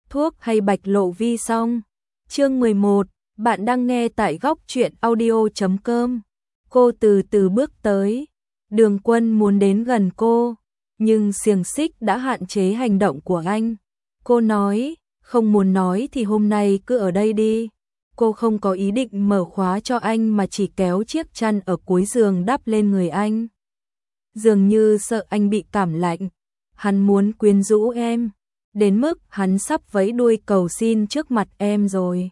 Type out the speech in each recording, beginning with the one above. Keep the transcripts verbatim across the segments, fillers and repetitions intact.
thuốc hay bạch lộ vi xong. Chương mười một, bạn đang nghe tại góc truyện audio chấm com. Cô từ từ bước tới. Đường Quân muốn đến gần cô, nhưng xiềng xích đã hạn chế hành động của anh. Cô nói, không muốn nói thì hôm nay cứ ở đây đi. Cô không có ý định mở khóa cho anh mà chỉ kéo chiếc chăn ở cuối giường đắp lên người anh. Dường như sợ anh bị cảm lạnh, hắn muốn quyến rũ em, đến mức hắn sắp vẫy đuôi cầu xin trước mặt em rồi.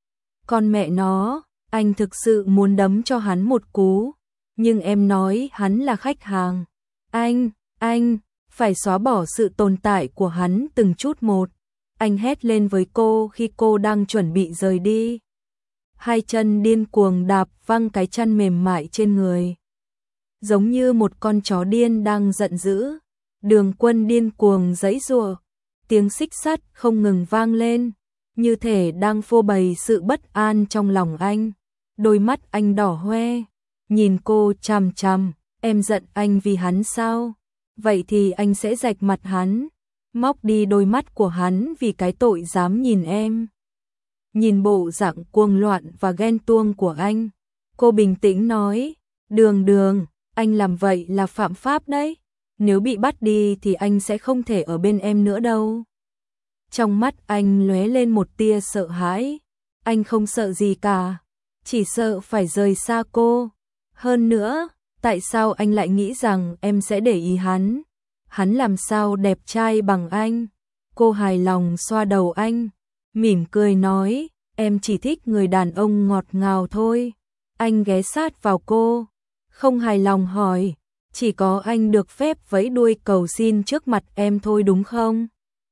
Con mẹ nó, anh thực sự muốn đấm cho hắn một cú, nhưng em nói hắn là khách hàng. Anh, anh, phải xóa bỏ sự tồn tại của hắn từng chút một. Anh hét lên với cô khi cô đang chuẩn bị rời đi. Hai chân điên cuồng đạp văng cái chăn mềm mại trên người. Giống như một con chó điên đang giận dữ, Đường Quân điên cuồng giãy giụa, tiếng xích sắt không ngừng vang lên, như thể đang phô bày sự bất an trong lòng anh. Đôi mắt anh đỏ hoe, nhìn cô chằm chằm, em giận anh vì hắn sao? Vậy thì anh sẽ rạch mặt hắn, móc đi đôi mắt của hắn vì cái tội dám nhìn em. Nhìn bộ dạng cuồng loạn và ghen tuông của anh, cô bình tĩnh nói, Đường Đường, anh làm vậy là phạm pháp đấy. Nếu bị bắt đi thì anh sẽ không thể ở bên em nữa đâu. Trong mắt anh lóe lên một tia sợ hãi. Anh không sợ gì cả, chỉ sợ phải rời xa cô. Hơn nữa, tại sao anh lại nghĩ rằng em sẽ để ý hắn? Hắn làm sao đẹp trai bằng anh? Cô hài lòng xoa đầu anh, mỉm cười nói, em chỉ thích người đàn ông ngọt ngào thôi. Anh ghé sát vào cô, không hài lòng hỏi, chỉ có anh được phép vẫy đuôi cầu xin trước mặt em thôi đúng không?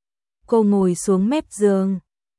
Cô ngồi xuống mép giường,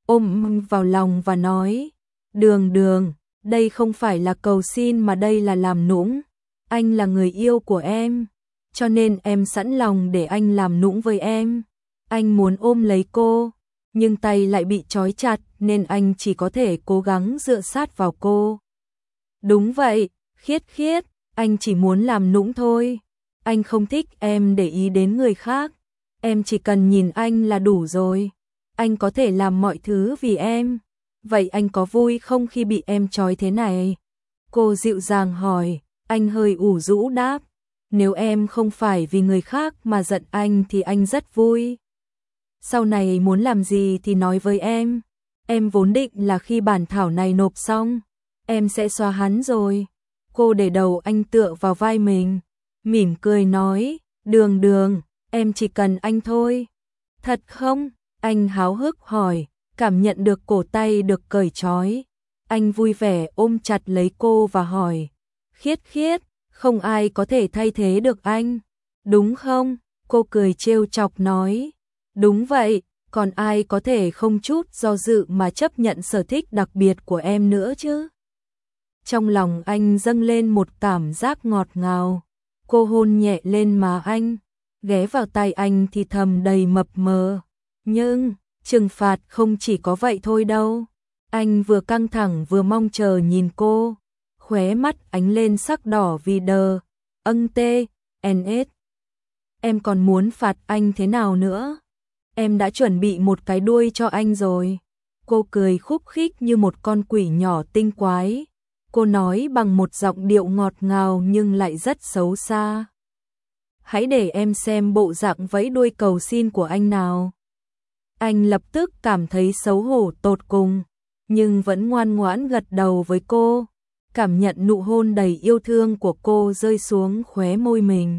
ôm vào lòng và nói, Đường Đường, đây không phải là cầu xin mà đây là làm nũng. Anh là người yêu của em, cho nên em sẵn lòng để anh làm nũng với em. Anh muốn ôm lấy cô, nhưng tay lại bị trói chặt nên anh chỉ có thể cố gắng dựa sát vào cô. Đúng vậy, Khiết Khiết, anh chỉ muốn làm nũng thôi. Anh không thích em để ý đến người khác. Em chỉ cần nhìn anh là đủ rồi. Anh có thể làm mọi thứ vì em. Vậy anh có vui không khi bị em trói thế này? Cô dịu dàng hỏi. Anh hơi ủ rũ đáp, nếu em không phải vì người khác mà giận anh thì anh rất vui. Sau này muốn làm gì thì nói với em. Em vốn định là khi bản thảo này nộp xong, em sẽ xóa hắn rồi. Cô để đầu anh tựa vào vai mình, mỉm cười nói, Đường Đường, em chỉ cần anh thôi. Thật không? Anh háo hức hỏi, cảm nhận được cổ tay được cởi trói. Anh vui vẻ ôm chặt lấy cô và hỏi, Khiết Khiết, không ai có thể thay thế được anh, đúng không? Cô cười trêu chọc nói, đúng vậy, còn ai có thể không chút do dự mà chấp nhận sở thích đặc biệt của em nữa chứ? Trong lòng anh dâng lên một cảm giác ngọt ngào. Cô hôn nhẹ lên má anh, ghé vào tai anh thì thầm đầy mập mờ. Nhưng, trừng phạt không chỉ có vậy thôi đâu. Anh vừa căng thẳng vừa mong chờ nhìn cô, khóe mắt ánh lên sắc đỏ vì đờ. Âng tê, en ét. Em còn muốn phạt anh thế nào nữa? Em đã chuẩn bị một cái đuôi cho anh rồi. Cô cười khúc khích như một con quỷ nhỏ tinh quái. Cô nói bằng một giọng điệu ngọt ngào nhưng lại rất xấu xa. Hãy để em xem bộ dạng vẫy đuôi cầu xin của anh nào. Anh lập tức cảm thấy xấu hổ tột cùng, nhưng vẫn ngoan ngoãn gật đầu với cô, cảm nhận nụ hôn đầy yêu thương của cô rơi xuống khóe môi mình.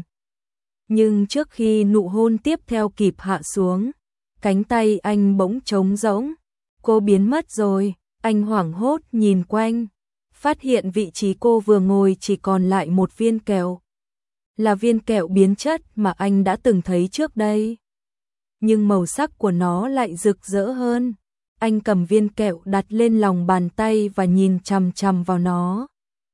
Nhưng trước khi nụ hôn tiếp theo kịp hạ xuống, cánh tay anh bỗng trống rỗng. Cô biến mất rồi, anh hoảng hốt nhìn quanh, phát hiện vị trí cô vừa ngồi chỉ còn lại một viên kẹo. Là viên kẹo biến chất mà anh đã từng thấy trước đây. Nhưng màu sắc của nó lại rực rỡ hơn. Anh cầm viên kẹo đặt lên lòng bàn tay và nhìn chằm chằm vào nó.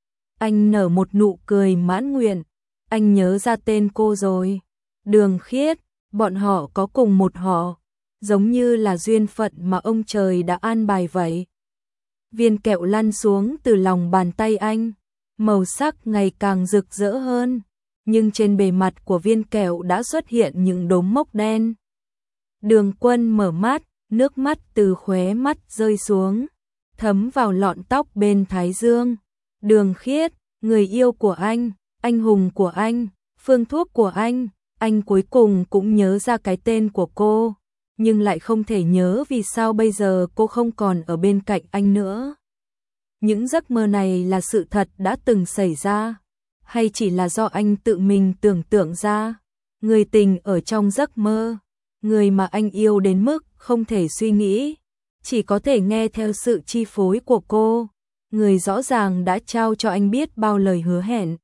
Anh nở một nụ cười mãn nguyện. Anh nhớ ra tên cô rồi. Đường Khiết, bọn họ có cùng một họ, giống như là duyên phận mà ông trời đã an bài vậy. Viên kẹo lăn xuống từ lòng bàn tay anh, màu sắc ngày càng rực rỡ hơn, nhưng trên bề mặt của viên kẹo đã xuất hiện những đốm mốc đen. Đường Quân mở mắt, nước mắt từ khóe mắt rơi xuống, thấm vào lọn tóc bên thái dương. Đường Khiết, người yêu của anh, anh hùng của anh, phương thuốc của anh, anh cuối cùng cũng nhớ ra cái tên của cô, nhưng lại không thể nhớ vì sao bây giờ cô không còn ở bên cạnh anh nữa. Những giấc mơ này là sự thật đã từng xảy ra, hay chỉ là do anh tự mình tưởng tượng ra? Người tình ở trong giấc mơ, người mà anh yêu đến mức không thể suy nghĩ, chỉ có thể nghe theo sự chi phối của cô, người rõ ràng đã trao cho anh biết bao lời hứa hẹn,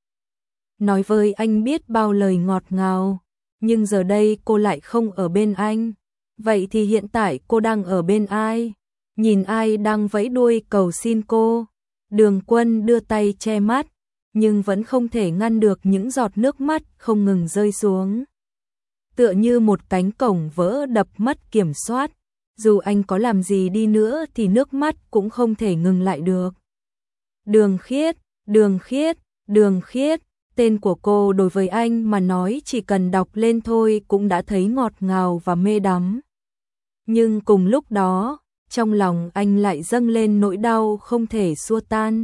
nói với anh biết bao lời ngọt ngào, nhưng giờ đây cô lại không ở bên anh. Vậy thì hiện tại cô đang ở bên ai? Nhìn ai đang vẫy đuôi cầu xin cô? Đường Quân đưa tay che mắt, nhưng vẫn không thể ngăn được những giọt nước mắt không ngừng rơi xuống. Tựa như một cánh cổng vỡ đập mất kiểm soát, dù anh có làm gì đi nữa thì nước mắt cũng không thể ngừng lại được. Đường Khiết, Đường Khiết, Đường Khiết, tên của cô đối với anh mà nói chỉ cần đọc lên thôi cũng đã thấy ngọt ngào và mê đắm. Nhưng cùng lúc đó, trong lòng anh lại dâng lên nỗi đau không thể xua tan.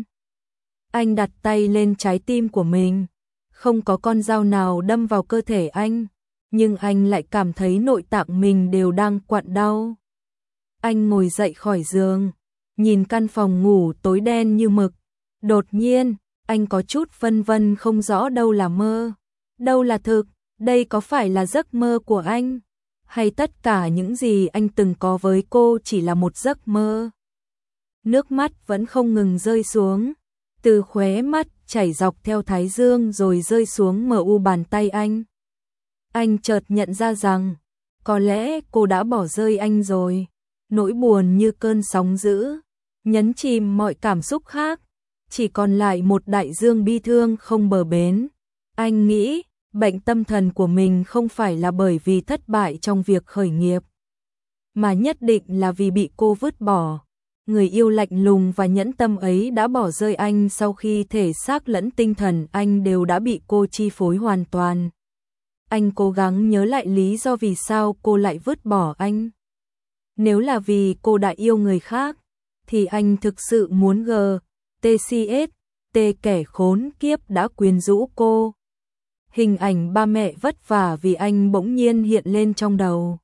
Anh đặt tay lên trái tim của mình, không có con dao nào đâm vào cơ thể anh, nhưng anh lại cảm thấy nội tạng mình đều đang quặn đau. Anh ngồi dậy khỏi giường, nhìn căn phòng ngủ tối đen như mực. Đột nhiên, anh có chút phân vân không rõ đâu là mơ, đâu là thực, đây có phải là giấc mơ của anh, hay tất cả những gì anh từng có với cô chỉ là một giấc mơ. Nước mắt vẫn không ngừng rơi xuống, từ khóe mắt chảy dọc theo thái dương rồi rơi xuống mờ u bàn tay anh. Anh chợt nhận ra rằng, có lẽ cô đã bỏ rơi anh rồi. Nỗi buồn như cơn sóng dữ, nhấn chìm mọi cảm xúc khác, chỉ còn lại một đại dương bi thương không bờ bến. Anh nghĩ, bệnh tâm thần của mình không phải là bởi vì thất bại trong việc khởi nghiệp, mà nhất định là vì bị cô vứt bỏ. Người yêu lạnh lùng và nhẫn tâm ấy đã bỏ rơi anh sau khi thể xác lẫn tinh thần anh đều đã bị cô chi phối hoàn toàn. Anh cố gắng nhớ lại lý do vì sao cô lại vứt bỏ anh. Nếu là vì cô đã yêu người khác, thì anh thực sự muốn g t c s t kẻ khốn kiếp đã quyến rũ cô. Hình ảnh ba mẹ vất vả vì anh bỗng nhiên hiện lên trong đầu.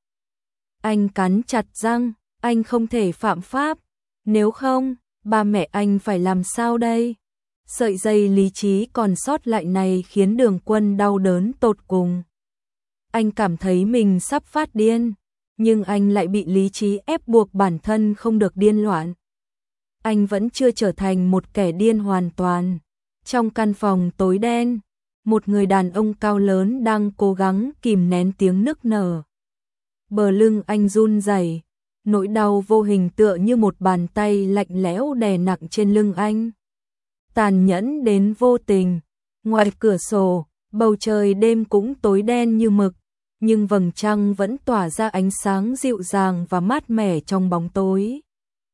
Anh cắn chặt răng, anh không thể phạm pháp. Nếu không, ba mẹ anh phải làm sao đây? Sợi dây lý trí còn sót lại này khiến Đường Quân đau đớn tột cùng. Anh cảm thấy mình sắp phát điên, nhưng anh lại bị lý trí ép buộc bản thân không được điên loạn. Anh vẫn chưa trở thành một kẻ điên hoàn toàn. Trong căn phòng tối đen, một người đàn ông cao lớn đang cố gắng kìm nén tiếng nức nở. Bờ lưng anh run rẩy, nỗi đau vô hình tựa như một bàn tay lạnh lẽo đè nặng trên lưng anh. Tàn nhẫn đến vô tình. Ngoài cửa sổ, bầu trời đêm cũng tối đen như mực, nhưng vầng trăng vẫn tỏa ra ánh sáng dịu dàng và mát mẻ trong bóng tối.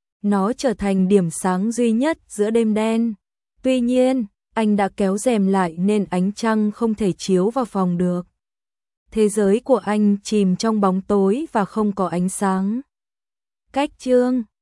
Nó trở thành điểm sáng duy nhất giữa đêm đen. Tuy nhiên, anh đã kéo rèm lại nên ánh trăng không thể chiếu vào phòng được. Thế giới của anh chìm trong bóng tối và không có ánh sáng. Cách chương